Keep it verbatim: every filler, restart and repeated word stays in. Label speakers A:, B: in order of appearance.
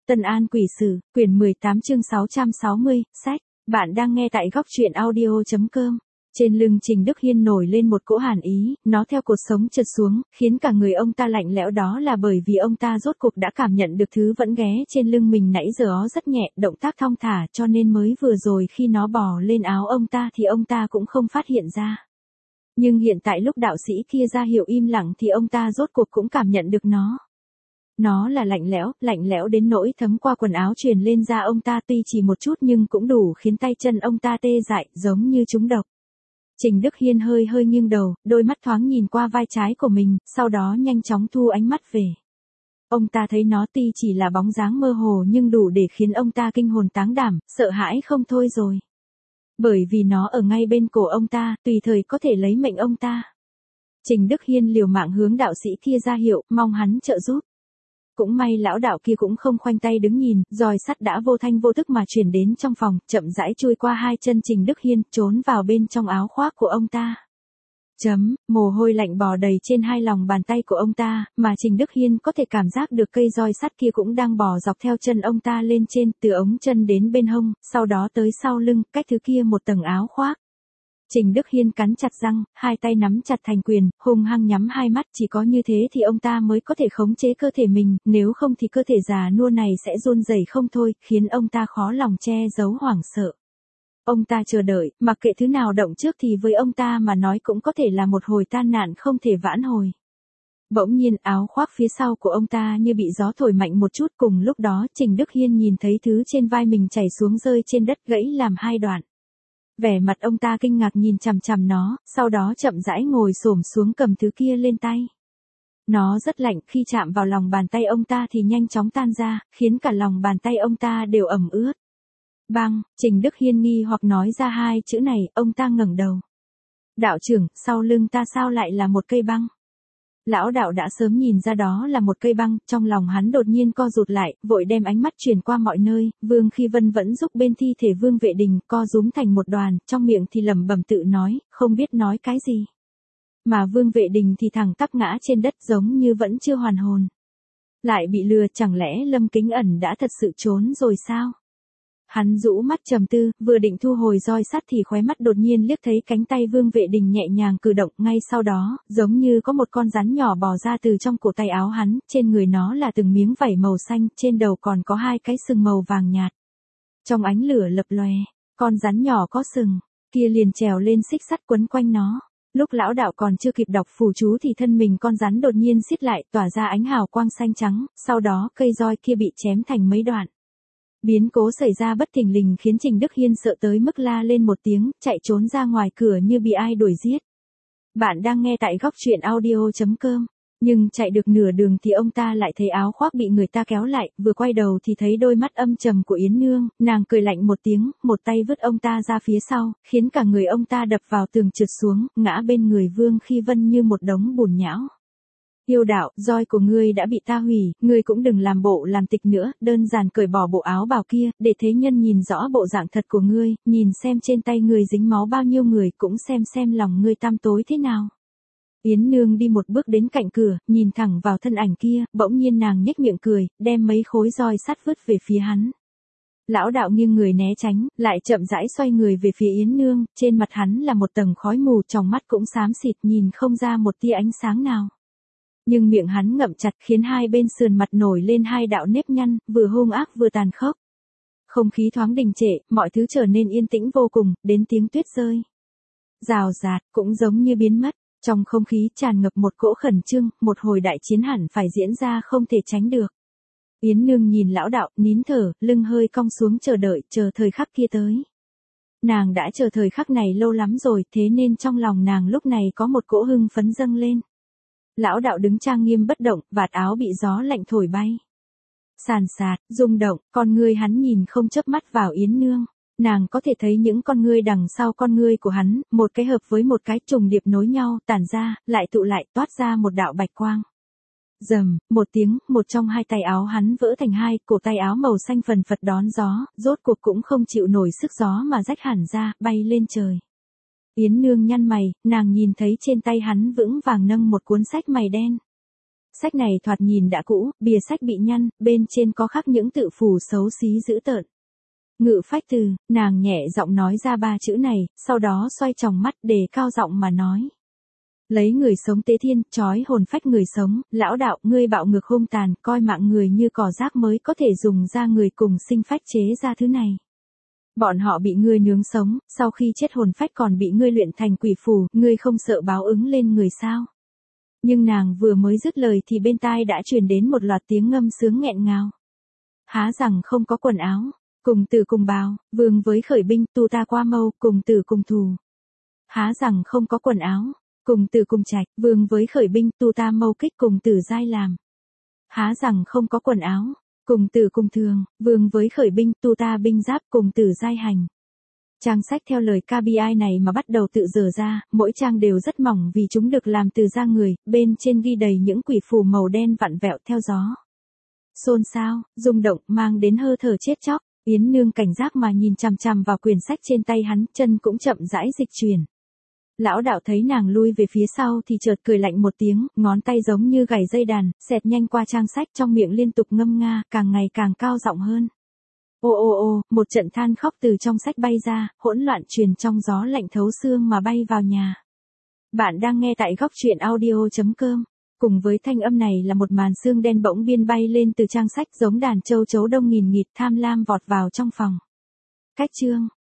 A: Tân An Quỷ Sử, quyển mười tám chương sáu trăm sáu mươi, sách. Bạn đang nghe tại góc truyện audio chấm com. Trên lưng Trình Đức Hiên nổi lên một cỗ hàn ý, nó theo cột sống trượt xuống, khiến cả người ông ta lạnh lẽo, đó là bởi vì ông ta rốt cục đã cảm nhận được thứ vẫn ghé trên lưng mình nãy giờ ó rất nhẹ, động tác thong thả, cho nên mới vừa rồi khi nó bò lên áo ông ta thì ông ta cũng không phát hiện ra. Nhưng hiện tại lúc đạo sĩ kia ra hiệu im lặng thì ông ta rốt cuộc cũng cảm nhận được nó. Nó là lạnh lẽo, lạnh lẽo đến nỗi thấm qua quần áo truyền lên da ông ta, tuy chỉ một chút nhưng cũng đủ khiến tay chân ông ta tê dại, giống như trúng độc. Trình Đức Hiên hơi hơi nghiêng đầu, đôi mắt thoáng nhìn qua vai trái của mình, sau đó nhanh chóng thu ánh mắt về. Ông ta thấy nó tuy chỉ là bóng dáng mơ hồ nhưng đủ để khiến ông ta kinh hồn táng đảm, sợ hãi không thôi rồi. Bởi vì nó ở ngay bên cổ ông ta, tùy thời có thể lấy mệnh ông ta. Trình Đức Hiên liều mạng hướng đạo sĩ kia ra hiệu, mong hắn trợ giúp. Cũng may lão đạo kia cũng không khoanh tay đứng nhìn, roi sắt đã vô thanh vô thức mà chuyển đến trong phòng, chậm rãi chui qua hai chân Trình Đức Hiên, trốn vào bên trong áo khoác của ông ta. Chấm, mồ hôi lạnh bò đầy trên hai lòng bàn tay của ông ta, mà Trình Đức Hiên có thể cảm giác được cây roi sắt kia cũng đang bò dọc theo chân ông ta lên trên, từ ống chân đến bên hông, sau đó tới sau lưng, cách thứ kia một tầng áo khoác. Trình Đức Hiên cắn chặt răng, hai tay nắm chặt thành quyền, hung hăng nhắm hai mắt, chỉ có như thế thì ông ta mới có thể khống chế cơ thể mình, nếu không thì cơ thể già nua này sẽ run rẩy không thôi, khiến ông ta khó lòng che giấu hoảng sợ. Ông ta chờ đợi, mặc kệ thứ nào động trước thì với ông ta mà nói cũng có thể là một hồi tai nạn không thể vãn hồi. Bỗng nhiên áo khoác phía sau của ông ta như bị gió thổi mạnh một chút, cùng lúc đó Trình Đức Hiên nhìn thấy thứ trên vai mình chảy xuống rơi trên đất gãy làm hai đoạn. Vẻ mặt ông ta kinh ngạc nhìn chằm chằm nó, sau đó chậm rãi ngồi xổm xuống cầm thứ kia lên tay. Nó rất lạnh, khi chạm vào lòng bàn tay ông ta thì nhanh chóng tan ra, khiến cả lòng bàn tay ông ta đều ẩm ướt. Băng, Trình Đức Hiên nghi hoặc nói ra hai chữ này, ông ta ngẩng đầu. Đạo trưởng, sau lưng ta sao lại là một cây băng? Lão đạo đã sớm nhìn ra đó là một cây băng, trong lòng hắn đột nhiên co rụt lại, vội đem ánh mắt chuyển qua mọi nơi, Vương Khi Vân vẫn giúp bên thi thể Vương Vệ Đình, co rúm thành một đoàn, trong miệng thì lẩm bẩm tự nói, không biết nói cái gì. Mà Vương Vệ Đình thì thẳng tắp ngã trên đất giống như vẫn chưa hoàn hồn. Lại bị lừa, chẳng lẽ Lâm Kính Ẩn đã thật sự trốn rồi sao? Hắn rũ mắt trầm tư, vừa định thu hồi roi sắt thì khóe mắt đột nhiên liếc thấy cánh tay Vương Vệ Đình nhẹ nhàng cử động, ngay sau đó, giống như có một con rắn nhỏ bò ra từ trong cổ tay áo hắn, trên người nó là từng miếng vảy màu xanh, trên đầu còn có hai cái sừng màu vàng nhạt. Trong ánh lửa lập lòe, con rắn nhỏ có sừng, kia liền trèo lên xích sắt quấn quanh nó. Lúc lão đạo còn chưa kịp đọc phù chú thì thân mình con rắn đột nhiên siết lại, tỏa ra ánh hào quang xanh trắng, sau đó cây roi kia bị chém thành mấy đoạn. Biến cố xảy ra bất thình lình khiến Trình Đức Hiên sợ tới mức la lên một tiếng, chạy trốn ra ngoài cửa như bị ai đuổi giết. Bạn đang nghe tại góc truyện audio chấm com. Nhưng chạy được nửa đường thì ông ta lại thấy áo khoác bị người ta kéo lại, vừa quay đầu thì thấy đôi mắt âm trầm của Yến Nương, nàng cười lạnh một tiếng, một tay vứt ông ta ra phía sau, khiến cả người ông ta đập vào tường trượt xuống, ngã bên người Vương Khi Vân như một đống bùn nhão. Yêu đạo, roi của ngươi đã bị ta hủy, ngươi cũng đừng làm bộ làm tịch nữa, đơn giản cởi bỏ bộ áo bào kia, để thế nhân nhìn rõ bộ dạng thật của ngươi, nhìn xem trên tay ngươi dính máu bao nhiêu người, cũng xem xem lòng ngươi tăm tối thế nào. Yến Nương đi một bước đến cạnh cửa, nhìn thẳng vào thân ảnh kia, bỗng nhiên nàng nhếch miệng cười, đem mấy khối roi sắt vứt về phía hắn. Lão đạo nghiêng người né tránh, lại chậm rãi xoay người về phía Yến Nương, trên mặt hắn là một tầng khói mù, trong mắt cũng xám xịt, nhìn không ra một tia ánh sáng nào. Nhưng miệng hắn ngậm chặt khiến hai bên sườn mặt nổi lên hai đạo nếp nhăn, vừa hung ác vừa tàn khốc. Không khí thoáng đình trệ, mọi thứ trở nên yên tĩnh vô cùng, đến tiếng tuyết rơi. Rào rạt, cũng giống như biến mất, trong không khí tràn ngập một cỗ khẩn trương, một hồi đại chiến hẳn phải diễn ra không thể tránh được. Yến Nương nhìn lão đạo, nín thở, lưng hơi cong xuống chờ đợi, chờ thời khắc kia tới. Nàng đã chờ thời khắc này lâu lắm rồi, thế nên trong lòng nàng lúc này có một cỗ hưng phấn dâng lên. Lão đạo đứng trang nghiêm bất động, vạt áo bị gió lạnh thổi bay. Sàn sạt, rung động, con ngươi hắn nhìn không chớp mắt vào Yến Nương. Nàng có thể thấy những con ngươi đằng sau con ngươi của hắn, một cái hợp với một cái trùng điệp nối nhau, tản ra, lại tụ lại, toát ra một đạo bạch quang. Rầm, một tiếng, một trong hai tay áo hắn vỡ thành hai, cổ tay áo màu xanh phần phật đón gió, rốt cuộc cũng không chịu nổi sức gió mà rách hẳn ra, bay lên trời. Yến Nương nhăn mày, nàng nhìn thấy trên tay hắn vững vàng nâng một cuốn sách mày đen. Sách này thoạt nhìn đã cũ, bìa sách bị nhăn, bên trên có khắc những tự phù xấu xí dữ tợn. Ngự phách từ, nàng nhẹ giọng nói ra ba chữ này, sau đó xoay tròng mắt đề cao giọng mà nói. Lấy người sống tế thiên, trói hồn phách người sống, lão đạo, ngươi bạo ngược hung tàn, coi mạng người như cỏ rác mới có thể dùng ra người cùng sinh phách chế ra thứ này. Bọn họ bị ngươi nướng sống, sau khi chết hồn phách còn bị ngươi luyện thành quỷ phù, ngươi không sợ báo ứng lên người sao? Nhưng nàng vừa mới dứt lời thì bên tai đã truyền đến một loạt tiếng ngâm sướng nghẹn ngào. Há rằng không có quần áo, cùng tử cùng bào, vương với khởi binh, tu ta qua mâu, cùng tử cùng thù. Há rằng không có quần áo, cùng tử cùng trạch, vương với khởi binh, tu ta mâu kích cùng tử giai làm. Há rằng không có quần áo, cùng tử cùng thường, vương với khởi binh, tu ta binh giáp cùng tử giai hành. Trang sách theo lời ca bi ai này mà bắt đầu tự dở ra, mỗi trang đều rất mỏng vì chúng được làm từ da người, bên trên ghi đầy những quỷ phù màu đen vặn vẹo theo gió. Xôn xao, rung động, mang đến hơi thở chết chóc, Yến Nương cảnh giác mà nhìn chằm chằm vào quyển sách trên tay hắn, chân cũng chậm rãi dịch chuyển. Lão đạo thấy nàng lui về phía sau thì chợt cười lạnh một tiếng, ngón tay giống như gảy dây đàn, xẹt nhanh qua trang sách trong miệng liên tục ngâm nga, càng ngày càng cao giọng hơn. Ô ô ô, một trận than khóc từ trong sách bay ra, hỗn loạn truyền trong gió lạnh thấu xương mà bay vào nhà. Bạn đang nghe tại góc truyện audio chấm com. Cùng với thanh âm này là một màn xương đen bỗng biên bay lên từ trang sách giống đàn châu chấu đông nghìn nghịt tham lam vọt vào trong phòng. Cách chương.